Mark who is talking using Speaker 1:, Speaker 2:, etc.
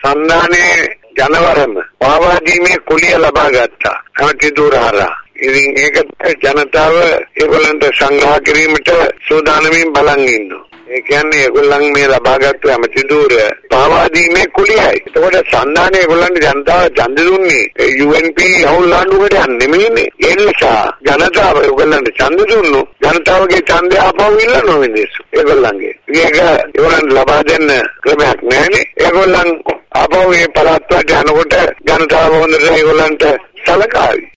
Speaker 1: සන්දානයේ ජනවරම පාවා දීමේ කුලිය ලබා ගත්තා. ඇමතිතුරු හරහා. ඉතින් ඒකට ජනතාව ඒගොල්ලන්ට සංග්‍රහ කිරීමට සූදානමින් බලන් ඉන්නවා. ඒ කියන්නේ ඒගොල්ලන් මේ ලබාගත්තු ඇමතිතුරු පාවා දීමේ කුලියයි. ඒකට සන්දානයේ ඒගොල්ලන්ට ජනතාව ඡන්ද දුන්නේ UNP හවුල් ආණ්ඩුවකට නෙමෙයිනේ. ඒ නිසා ජනතාව ඒගොල්ලන්ට ඡන්ද දුන්නු. ජනතාවගේ ඡන්දය ආපහු ඉල්ලනවා මිනිස්සු. ඒගොල්ලන්ගේ. ඒක ඒගොල්ලන්ට ලබා දෙන්න ක්‍රමයක් නැහැනේ. ඒගොල්ලන් ආපහු මේ පළාත් වලට යනකොට ජනතාව හොඳට ඒගොල්ලන්ට සලකාවි.